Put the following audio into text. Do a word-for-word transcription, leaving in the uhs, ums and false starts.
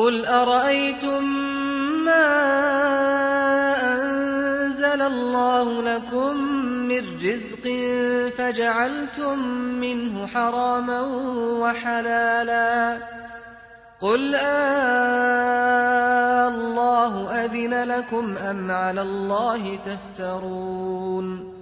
قل أرأيتم ما أنزل الله لكم من رزق فجعلتم منه حراما وحلالا قل آه الله أذن لكم أم على الله تفترون